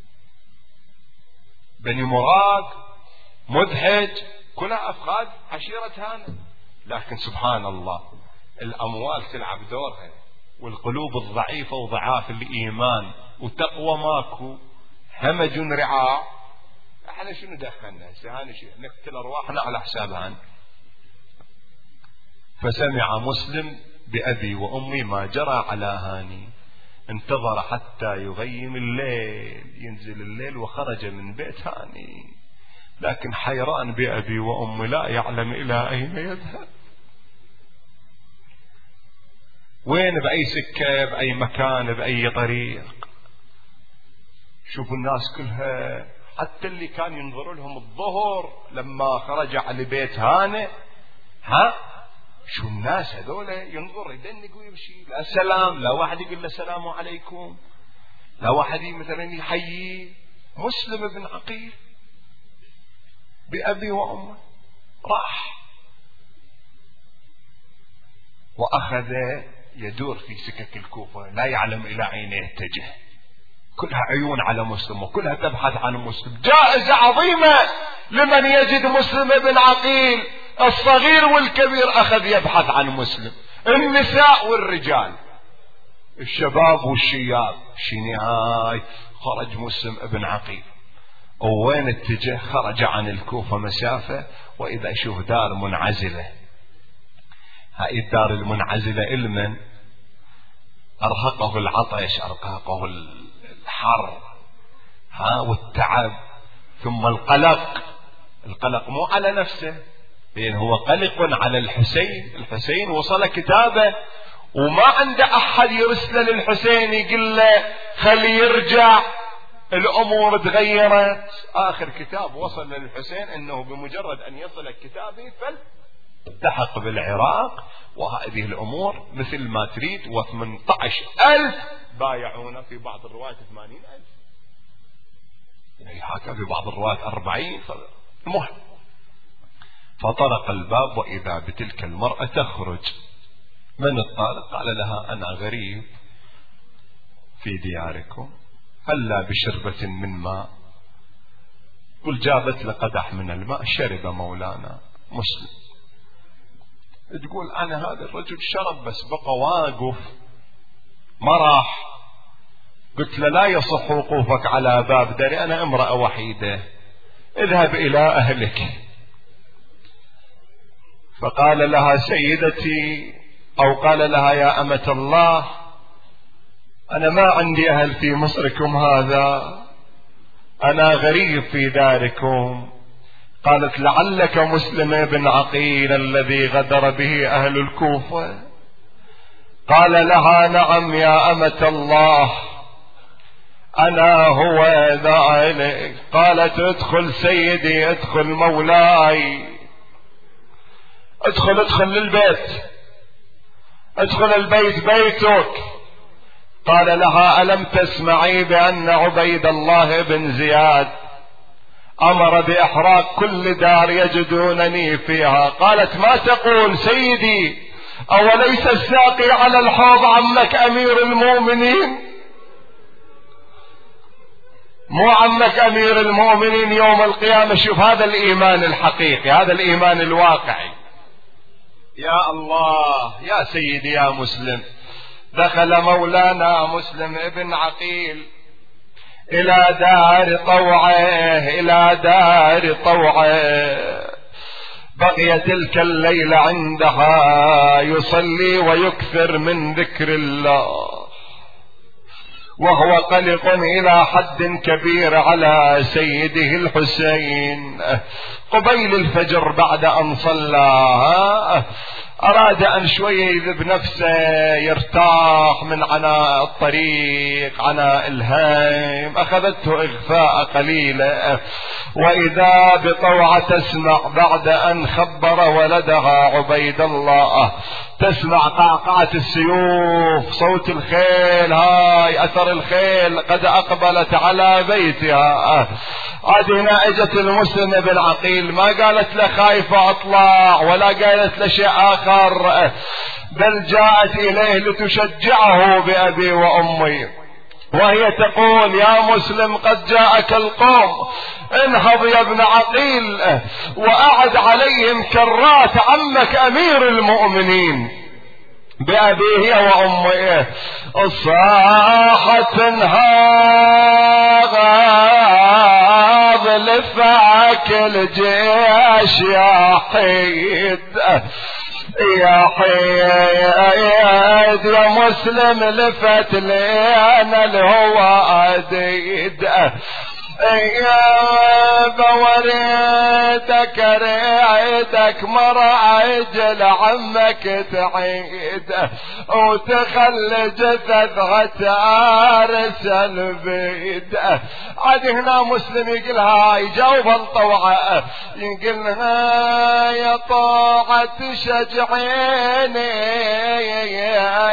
S1: بني مراد، مدحج، كلها أفخاذ عشيرة هانئ. لكن سبحان الله الأموال تلعب دورها، والقلوب الضعيفة وضعاف الإيمان وتقوى ماكو، همج رعاع. احنا شنو دخلنا هسه؟ شيء نقتل ارواحنا على حساب هان. فسمع مسلم بأبي وأمي ما جرى على هاني، انتظر حتى يغيم الليل، ينزل الليل وخرج من بيت هاني، لكن حيران بأبي وأمي لا يعلم إلى أين يذهب، وين، بأي سكة، بأي مكان، بأي طريق. شوفوا الناس كلها، حتى اللي كان ينظر لهم الظهر لما خرج على بيت هانئ، ها شو الناس هذول ينظر يدنق ويمشي، لا سلام، لا واحد يقول له السلام عليكم، لا واحد مثلا يحيي. مسلم بن عقيل بأبي وأمه راح وأخذ يدور في سكك الكوفة، لا يعلم إلى أين يتجه، كلها عيون على مسلم وكلها تبحث عن مسلم. جائزة عظيمة لمن يجد مسلم بن عقيل، الصغير والكبير أخذ يبحث عن مسلم، النساء والرجال، الشباب والشياب. شنو هاي؟ خرج مسلم ابن عقيل، وين اتجه؟ خرج عن الكوفة مسافة، وإذا يشوف دار منعزلة. هاي الدار المنعزلة إلمن أرهقه العطش، أرهقه الحر ها والتعب، ثم القلق. القلق مو على نفسه، لأن هو قلق على الحسين. الحسين وصل كتابه وما عنده أحد يرسل للحسين يقول له خلي يرجع، الأمور تغيرت. آخر كتاب وصل للحسين أنه بمجرد أن يصل كتابه فالتحق بالعراق، وهذه الأمور مثل ما تريد. وثمانية عشر ألف بايعون، في بعض الروايات ثمانين ألف، يعني حكى في بعض الروايات أربعين. المهم فطرق الباب وإذا بتلك المرأة تخرج. من الطارق؟ قال لها أنا غريب في دياركم، هلا بشربة من ماء. قل جابت لقدح من الماء، شرب مولانا مسلم. تقول أنا هذا الرجل شرب بس بقى واقف ما راح. قلت له لا يصح وقوفك على باب داري، أنا امرأة وحيدة، اذهب إلى أهلك. فقال لها سيدتي، أو قال لها يا أمة الله، أنا ما عندي أهل في مصركم هذا، أنا غريب في داركم. قالت لعلك مسلم بن عقيل الذي غدر به أهل الكوفة. قال لها نعم يا أمة الله، أنا هو ذلك. قالت ادخل سيدي، ادخل مولاي، ادخل ادخل للبيت، ادخل البيت بيتك. قال لها ألم تسمعي بأن عبيد الله بن زياد أمر بإحراق كل دار يجدونني فيها؟ قالت ما تقول سيدي؟ أوليس الساقي على الحوض عمك أمير المؤمنين؟ مو عمك أمير المؤمنين يوم القيامة. شوف هذا الإيمان الحقيقي، هذا الإيمان الواقعي. يا الله يا سيدي يا مسلم. دخل مولانا مسلم ابن عقيل إلى دار طوعه، إلى دار طوعه. بقي تلك الليلة عندها يصلي ويكثر من ذكر الله، وهو قلق إلى حد كبير على سيده الحسين. قبيل الفجر بعد أن صلى أراد أن شوية يذب نفسه، يرتاح من عناء الطريق، عناء الهيم، أخذته إغفاء قليلة. وإذا بطوعة تسمع بعد أن خبر ولدها عبيد الله، تسمع قعقعة السيوف، صوت الخيل، هاي أثر الخيل قد أقبلت على بيتها. عاد هنا اجت المسلم بن عقيل، ما قالت له خايفة اطلع ولا قالت له شيء آخر، بل جاءت إليه لتشجعه بأبي وأمي، وهي تقول يا مسلم قد جاءك القوم، انهض يا ابن عقيل وأعد عليهم كرات عمك أمير المؤمنين بأبيه وأمه. صاحت انهاض لفاك الجيش يا حيد يا حيد يا مسلم، لفت لنا الهواديد يا بوريدك ريدك مرعجل عمك تعيد وتخلي جثثها تارس البيد. عاد هنا مسلم يقولها يجاوب الطوعة، يقولها يا طاعة شجعيني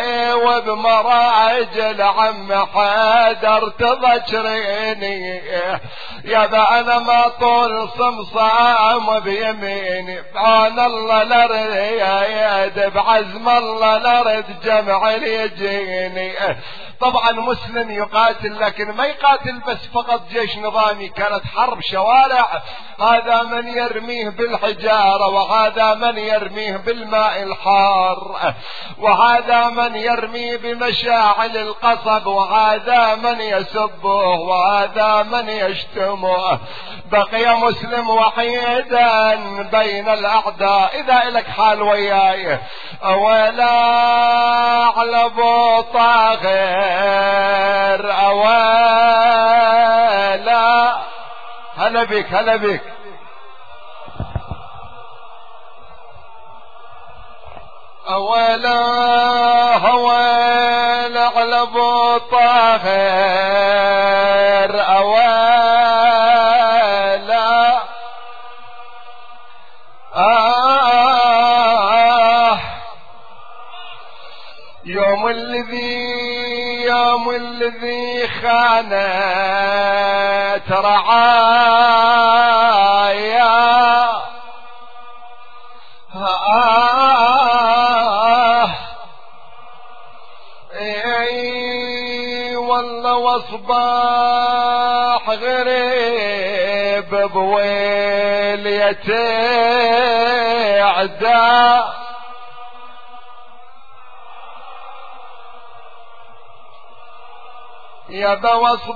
S1: وبمراجل عم حيدر تذكريني يا انا ما طول صمصام بيميني بعون الله لريد بعزم الله لرد جمع يجيني. طبعا مسلم يقاتل لكن ما يقاتل بس فقط جيش نظامي، كانت حرب شوارع، هذا من يرميه بالحجارة وهذا من يرميه بالماء الحار وهذا من يرميه بمشاعل القصب وهذا من يسبه وهذا من يشتمه. بقي مسلم وحيدا بين الأعداء. إذا إلك حال وياي أولا على ابو طاغر أولا. هلا بك هلا بك. أولا أولا على ابو طاهر أولا. آه يوم الذي يوم الذي خانت رعايا. آه اي والله واصباح غريب بويلية عدا. يا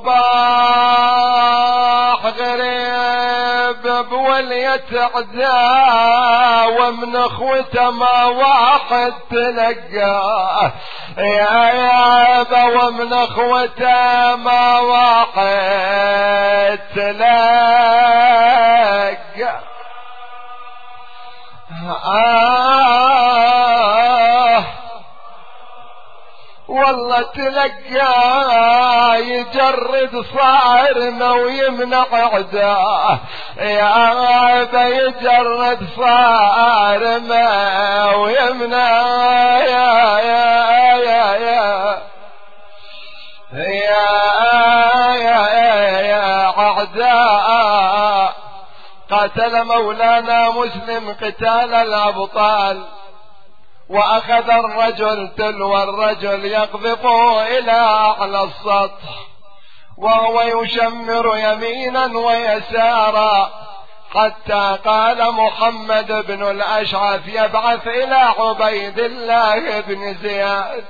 S1: واصباح غريب بولية عدا ومن اخوته ما واحد تلقاه. يا يابا ومن اخوته ما واحد تلقاه. آه والله تلقاه يجرد صارمه ويمنع عداه. يا غابة يجرد صارمه ويمنع يا يا يا يا يا يا يا أعداء. قاتل مولانا مسلم قتال الأبطال وأخذ الرجل تلو الرجل يقذفه إلى أعلى السطح وهو يشمر يمينا ويسارا حتى قال محمد بن الأشعث يبعث إلى عبيد الله بن زياد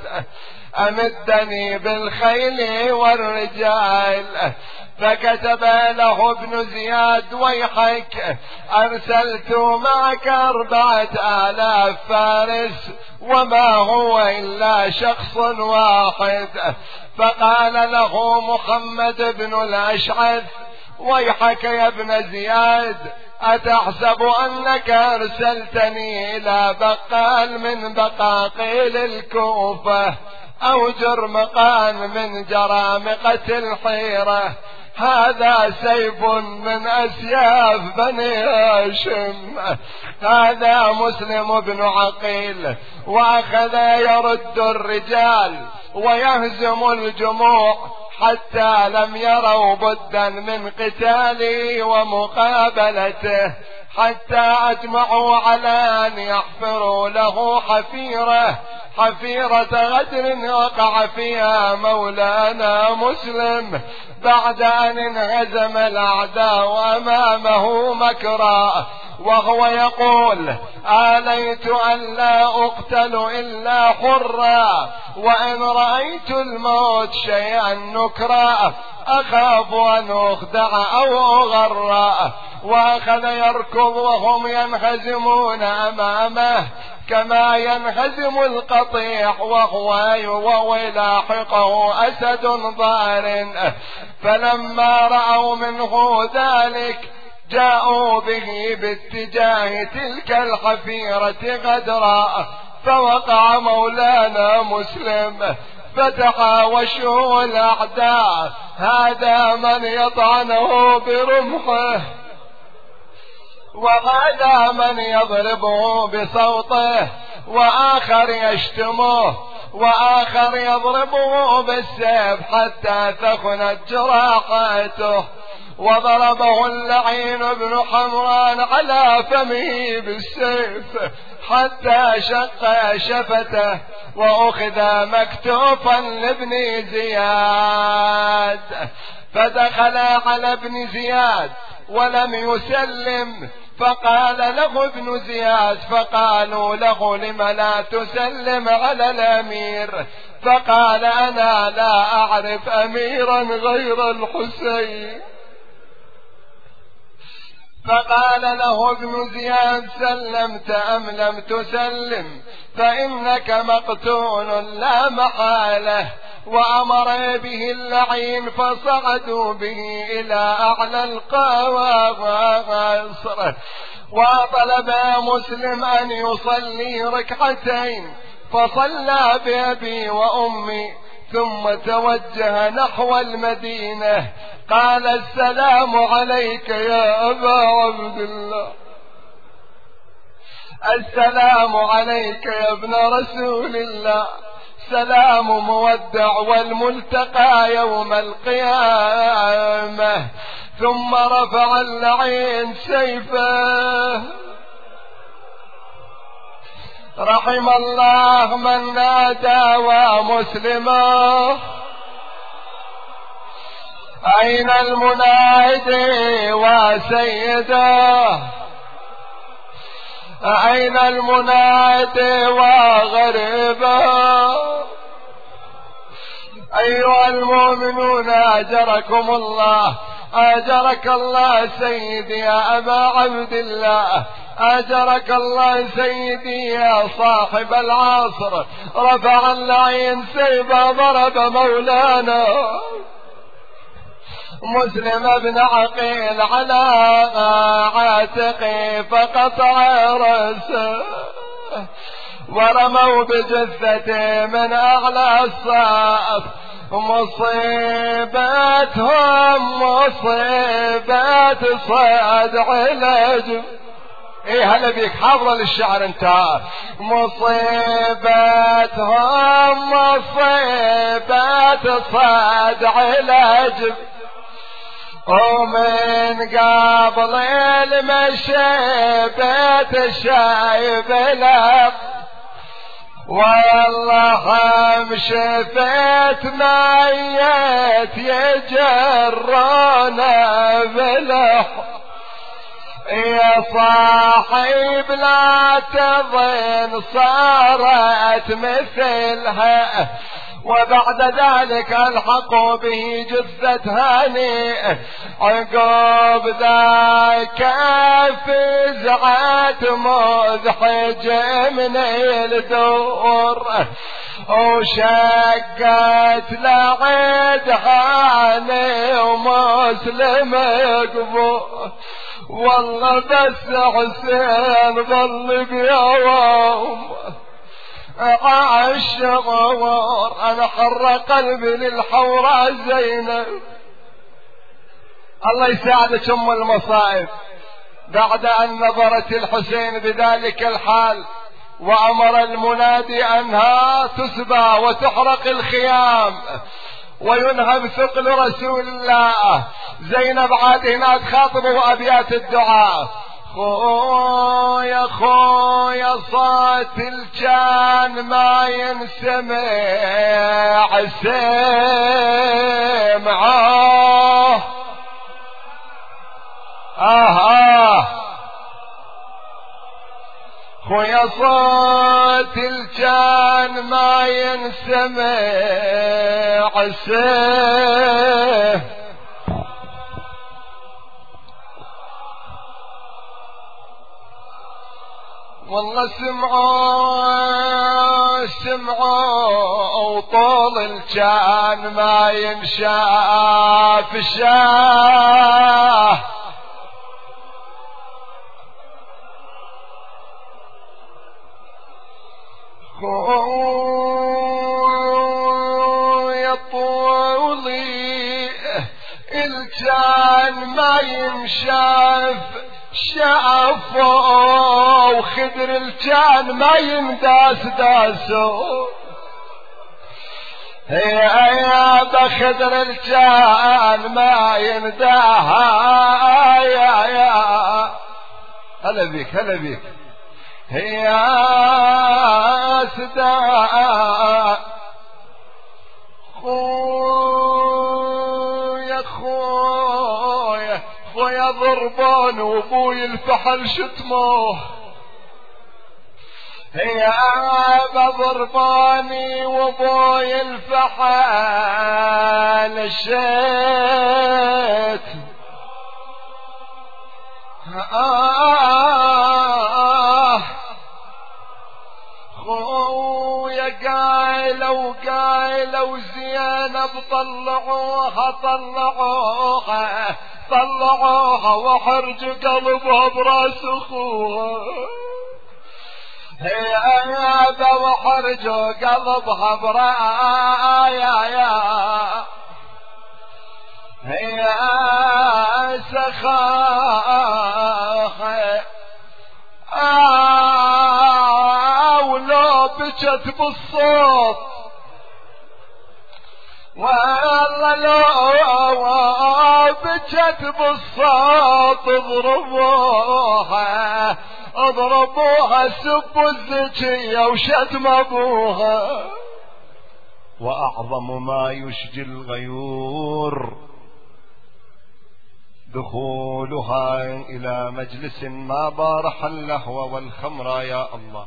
S1: أمدني بالخيل والرجال. فكتب له ابن زياد ويحك أرسلت معك أربعة آلاف فارس وما هو إلا شخص واحد. فقال له محمد بن الأشعث ويحك يا ابن زياد أتحسب أنك أرسلتني إلى بقال من بقاقيل الكوفة أو جرمقان من جرامقة الحيرة؟ هذا سيف من أسياف بني هاشم. هذا مسلم بن عقيل وأخذ يرد الرجال ويهزم الجموع حتى لم يروا بدا من قتاله ومقابلته، حتى أجمعوا على أن يحفروا له حفيرة حفيرة غدر وقع فيها مولانا مسلم بعد أن انهزم الأعداء أمامه مكرا، وهو يقول آليت أن لا أقتل إلا حرا وإن رأيت الموت شيئا نكرا أخاف أن أخدع أو أغرى. وأخذ يركض وهم ينهزمون أمامه كما ينهزم القطيع وهو يلاحقه أسد ضار. فلما رأوا منه ذلك جاءوا به باتجاه تلك الحفيرة غدرا، فوقع مولانا مسلم فتحاوشوا الأعداء، هذا من يطعنه برمحه وهذا من يضربه بصوته وآخر يشتمه وآخر يضربه بالسيف حتى ثخنت جراحاته.
S2: وضربه اللعين بن حمران على فمه بالسيف حتى شق شفته، وأخذ مكتوفا لابن زياد، فدخل على ابن زياد ولم يسلم، فقال له ابن زياد، فقالوا له لم لا تسلم على الأمير؟ فقال أنا لا أعرف أميرا غير الحسين. فقال له ابن زياد سلمت أم لم تسلم؟ فإنك مقتول لا محالة. وأمر به اللعين فصعدوا به إلى أعلى القواصر، وطلب مسلم أن يصلي ركعتين، فصلى بأبي وأمي ثم توجه نحو المدينة. قال السلام عليك يا أبا عبد الله، السلام عليك يا ابن رسول الله، سلام مودع والملتقى يوم القيامة. ثم رفع اللعين سيفه. رحم الله من نادى ومسلمه. أين المنادي وسيده؟ أين المنادي وغريبه؟ أيها المؤمنون أجركم الله، أجرك الله سيدي يا أبا عبد الله، أجرك الله سيدي يا صاحب العصر. رفع اللعين سيفا ضرب مولانا مسلم بن عقيل على عاتقه فقطع رأسه، ورموا بجثته من أعلى الصف. مصيبتهم مصيبات صاد علاج. ايه هلا بيك حاضر للشعر انت. مصيبتهم مصيبات صاد علاج، ومن قبل المشيبات شايب لك، والله هم شفت ميت يجرنا بلح. يا صاحب لا تظن صارت مثلها، وبعد ذلك الحقوا به جثة هاني. عقب ذاك فزعت مزحج من الدور، وشقت لعد هاني ومسلم قبور. والله بس حسين ظل بيوم عاش غوار. انا حر قلبي للحوراء زينب. الله يساعدك ام المصائب. بعد ان نظرت الحسين بذلك الحال وامر المنادي انها تسبى وتحرق الخيام وينهب ثقل رسول الله، زينب عاد هنا تخاطبه ابيات الدعاء. خويا خويا صوت الجان ما ينسمع سمعه. آه آه خويا صوت الجان ما ينسمع سمعه. والله سمعوا سمعوا وطول الجان ما ينشاف الشاه. خويا طولي الجان ما ينشاف شافوا، وخدر الجان ما ينداس داسو. يا بخدر الجان ما ينداها يا يا هلا بيك هلا بيك يا سداء خويا خويا خويا ضربان وابوي الفحل شتموه يا ضرباني وابوي الفحل الشتم آه خويا قايلة وقايلة وزينب طلعوها طلعوها طلعوها وحرج قلبها براس اخوها هيا وحرج قلبها برايا يا هيا سخاخ آه ولو بجت بالصوت والله لو بجت بالصوت اضربوها اضربوها سبوا الزكية وشتم ابوها.
S1: واعظم ما يشجي الغيور دخولها الى مجلس ما بارح اللهو والخمر. يا الله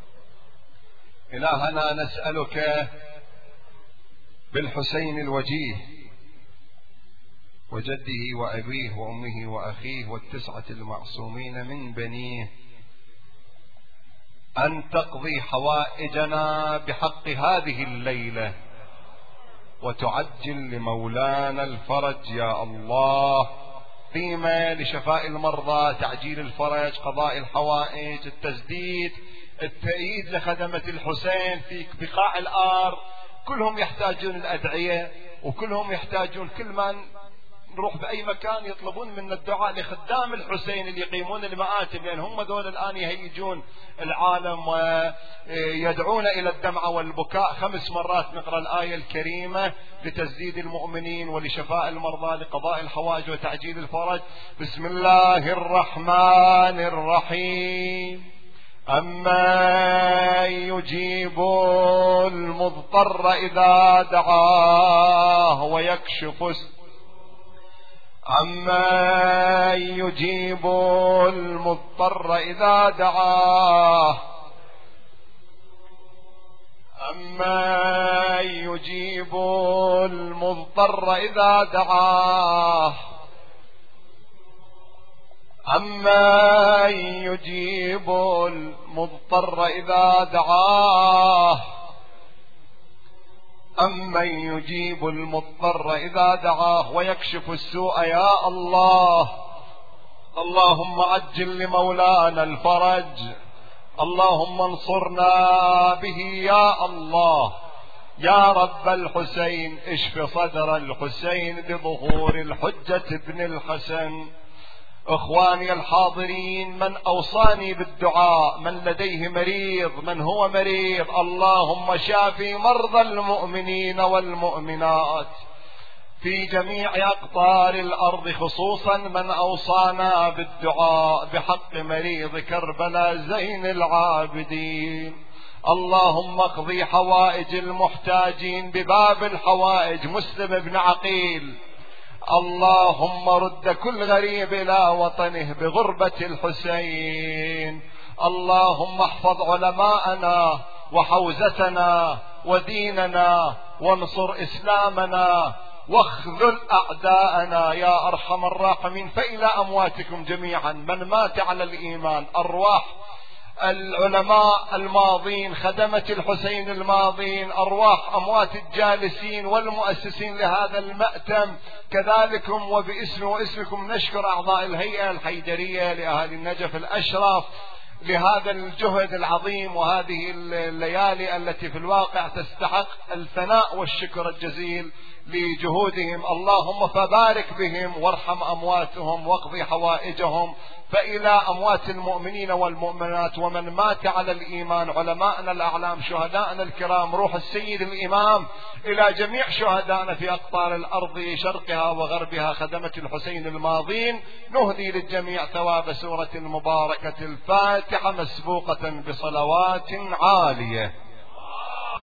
S1: الهنا نسألك بالحسين الوجيه وجده وأبيه وأمه وأخيه والتسعة المعصومين من بنيه أن تقضي حوائجنا بحق هذه الليلة وتعجل لمولانا الفرج يا الله، قيمة لشفاء المرضى، تعجيل الفرج، قضاء الحوائج، التسديد، التأييد لخدمة الحسين في بقاع الأرض. كلهم يحتاجون الأدعية وكلهم يحتاجون، كل ما نروح بأي مكان يطلبون منا الدعاء لخدام الحسين اللي يقيمون المآتم، لأن هم دول الآن يهيجون العالم ويدعون إلى الدمع والبكاء. خمس مرات نقرأ الآية الكريمة لتسديد المؤمنين ولشفاء المرضى لقضاء الحوائج وتعجيل الفرج. بسم الله الرحمن الرحيم. أما يجيب المضطر إذا دعاه ويكشف أما يجيب المضطر إذا دعاه أما يجيب المضطر إذا دعاه أما يجيب المضطر إذا دعاه أما يجيب المضطر إذا دعاه ويكشف السوء. يا الله اللهم عجل لمولانا الفرج، اللهم انصرنا به يا الله. يا رب الحسين اشف صدر الحسين بظهور الحجة ابن الحسن. اخواني الحاضرين، من اوصاني بالدعاء، من لديه مريض، من هو مريض، اللهم شافي مرضى المؤمنين والمؤمنات في جميع اقطار الارض، خصوصا من اوصانا بالدعاء بحق مريض كربلاء زين العابدين. اللهم اقضي حوائج المحتاجين بباب الحوائج مسلم بن عقيل. اللهم رد كل غريب إلى وطنه بغربة الحسين. اللهم احفظ علماءنا وحوزتنا وديننا وانصر إسلامنا واخذل أعداءنا يا أرحم الراحمين. فإلى أمواتكم جميعا من مات على الإيمان، أرواح العلماء الماضين، خدمة الحسين الماضين، أرواح أموات الجالسين والمؤسسين لهذا المأتم كذلكم، وباسم واسمكم نشكر أعضاء الهيئة الحيدرية لأهالي النجف الأشرف
S2: لهذا الجهد العظيم وهذه الليالي التي في الواقع تستحق الثناء والشكر الجزيل لجهودهم. اللهم فبارك بهم وارحم أمواتهم واقضي حوائجهم. فإلى أموات المؤمنين والمؤمنات ومن مات على الإيمان، علماءنا الأعلام، شهداءنا الكرام، روح السيد الإمام، إلى جميع شهدائنا في أقطار الأرض شرقها وغربها، خدمة الحسين الماضين، نهدي للجميع ثواب سورة المباركة الفاتحة مسبوقة بصلوات عالية.